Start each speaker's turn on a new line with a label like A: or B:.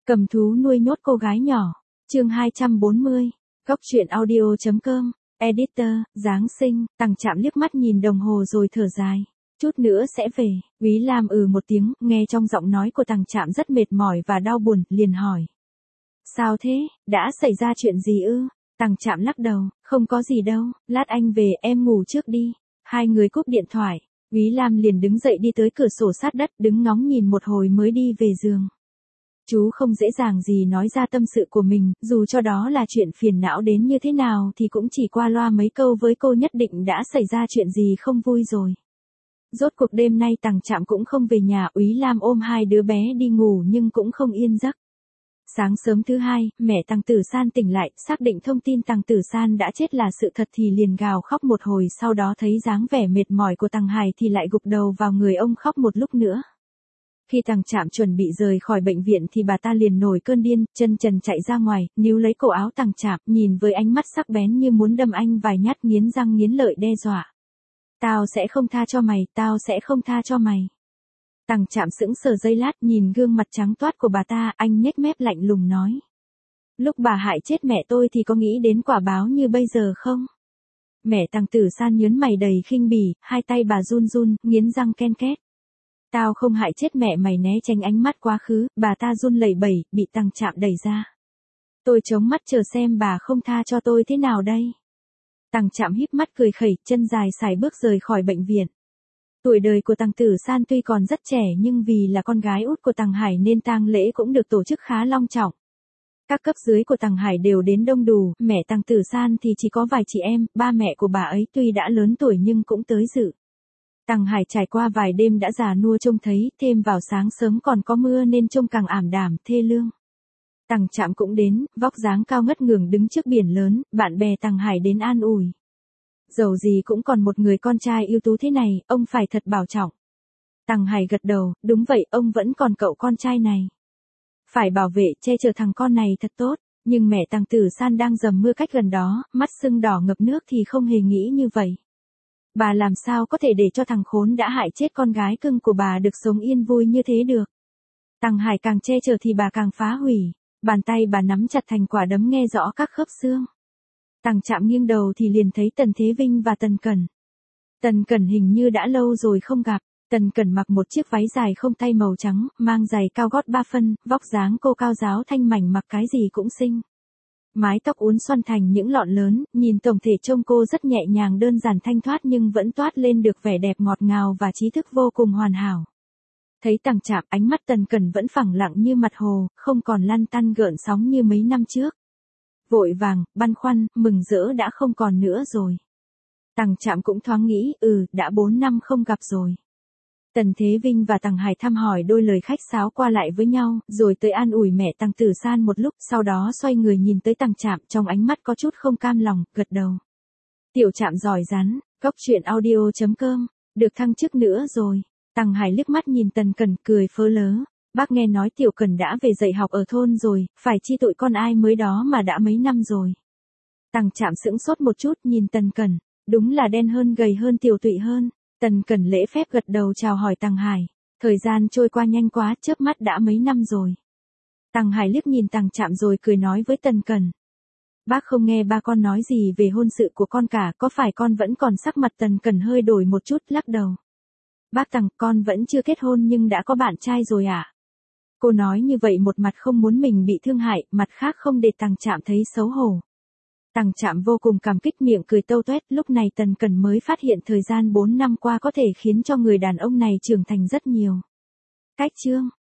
A: Cầm thú nuôi nhốt cô gái nhỏ. Chương 240. Góc truyện audio.com. Editor, Giáng sinh. Tằng Trạm liếc mắt nhìn đồng hồ rồi thở dài. Chút nữa sẽ về. Úy Lam một tiếng, nghe trong giọng nói của Tằng Trạm rất mệt mỏi và đau buồn, liền hỏi. Sao thế, đã xảy ra chuyện gì ư? Tằng Trạm lắc đầu, không có gì đâu, lát anh về em ngủ trước đi. Hai người cúp điện thoại. Úy Lam liền đứng dậy đi tới cửa sổ sát đất, đứng ngóng nhìn một hồi mới đi về giường. Chú không dễ dàng gì nói ra tâm sự của mình, dù cho đó là chuyện phiền não đến như thế nào thì cũng chỉ qua loa mấy câu với cô nhất định đã xảy ra chuyện gì không vui rồi. Rốt cuộc đêm nay Tằng Trạm cũng không về nhà, Úy Lam ôm hai đứa bé đi ngủ nhưng cũng không yên giấc. Sáng sớm thứ hai, mẹ Tằng Tử San tỉnh lại, xác định thông tin Tằng Tử San đã chết là sự thật thì liền gào khóc một hồi, sau đó thấy dáng vẻ mệt mỏi của Tằng Hải thì lại gục đầu vào người ông khóc một lúc nữa. Khi Tằng Trạm chuẩn bị rời khỏi bệnh viện thì bà ta liền nổi cơn điên, chân trần chạy ra ngoài, níu lấy cổ áo Tằng Trạm, nhìn với ánh mắt sắc bén như muốn đâm anh vài nhát, nghiến răng nghiến lợi đe dọa. Tao sẽ không tha cho mày, tao sẽ không tha cho mày. Tằng Trạm sững sờ giây lát, nhìn gương mặt trắng toát của bà ta, anh nhếch mép lạnh lùng nói. Lúc bà hại chết mẹ tôi thì có nghĩ đến quả báo như bây giờ không? Mẹ Tằng Tử San nhớn mày đầy khinh bỉ, hai tay bà run run, nghiến răng ken két. Tao không hại chết mẹ mày, né tránh ánh mắt quá khứ, bà ta run lẩy bẩy, bị Tằng Trạm đẩy ra. Tôi chống mắt chờ xem bà không tha cho tôi thế nào đây. Tằng Trạm híp mắt cười khẩy, chân dài sải bước rời khỏi bệnh viện. Tuổi đời của Tằng Tử San tuy còn rất trẻ nhưng vì là con gái út của Tằng Hải nên tang lễ cũng được tổ chức khá long trọng. Các cấp dưới của Tằng Hải đều đến đông đủ, mẹ Tằng Tử San thì chỉ có vài chị em, ba mẹ của bà ấy tuy đã lớn tuổi nhưng cũng tới dự. Tằng Hải trải qua vài đêm đã già nua trông thấy, thêm vào sáng sớm còn có mưa nên trông càng ảm đạm, thê lương. Tằng Trạm cũng đến, vóc dáng cao ngất ngưởng đứng trước biển lớn, bạn bè Tằng Hải đến an ủi. Dầu gì cũng còn một người con trai ưu tú thế này, ông phải thật bảo trọng. Tằng Hải gật đầu, đúng vậy, ông vẫn còn cậu con trai này. Phải bảo vệ, che chở thằng con này thật tốt, nhưng mẹ Tằng Tử San đang dầm mưa cách gần đó, mắt sưng đỏ ngập nước thì không hề nghĩ như vậy. Bà làm sao có thể để cho thằng khốn đã hại chết con gái cưng của bà được sống yên vui như thế được. Tằng Hải càng che chở thì bà càng phá hủy, bàn tay bà nắm chặt thành quả đấm nghe rõ các khớp xương. Tằng Trạm nghiêng đầu thì liền thấy Tần Thế Vinh và Tần Cẩn. Tần Cẩn hình như đã lâu rồi không gặp, Tần Cẩn mặc một chiếc váy dài không tay màu trắng, mang giày cao gót 3 phân, vóc dáng cô cao ráo thanh mảnh, mặc cái gì cũng xinh. Mái tóc uốn xoăn thành những lọn lớn, nhìn tổng thể trông cô rất nhẹ nhàng đơn giản thanh thoát nhưng vẫn toát lên được vẻ đẹp ngọt ngào và trí thức vô cùng hoàn hảo. Thấy Tằng Trạm, ánh mắt Tần Cẩn vẫn phẳng lặng như mặt hồ, không còn lăn tăn gợn sóng như mấy năm trước. Vội vàng, băn khoăn, mừng rỡ đã không còn nữa rồi. Tằng Trạm cũng thoáng nghĩ, đã 4 năm không gặp rồi. Tần Thế Vinh và Tằng Hải thăm hỏi đôi lời khách sáo qua lại với nhau, rồi tới an ủi mẹ Tằng Tử San một lúc, sau đó xoay người nhìn tới Tằng Trạm, trong ánh mắt có chút không cam lòng, gật đầu. Tiểu Trạm giỏi rắn, góc truyện audio.com, được thăng chức nữa rồi. Tằng Hải liếc mắt nhìn Tần Cẩn cười phớ lớ. Bác nghe nói Tiểu Cẩn đã về dạy học ở thôn rồi, phải chi tội con ai mới đó mà đã mấy năm rồi. Tằng Trạm sững sốt một chút nhìn Tần Cẩn, đúng là đen hơn gầy hơn tiểu tụy hơn. Tần Cẩn lễ phép gật đầu chào hỏi Tằng Hải, thời gian trôi qua nhanh quá, chớp mắt đã mấy năm rồi. Tằng Hải liếc nhìn Tằng Trạm rồi cười nói với Tần Cẩn. Bác không nghe ba con nói gì về hôn sự của con cả, có phải con vẫn còn? Sắc mặt Tần Cẩn hơi đổi một chút, lắc đầu. Bác Tằng, con vẫn chưa kết hôn nhưng đã có bạn trai rồi ạ. Cô nói như vậy một mặt không muốn mình bị thương hại, mặt khác không để Tằng Trạm thấy xấu hổ. Tằng Trạm vô cùng cảm kích, miệng cười tâu tuét, lúc này Tần Cẩn mới phát hiện thời gian 4 năm qua có thể khiến cho người đàn ông này trưởng thành rất nhiều. Cách chương.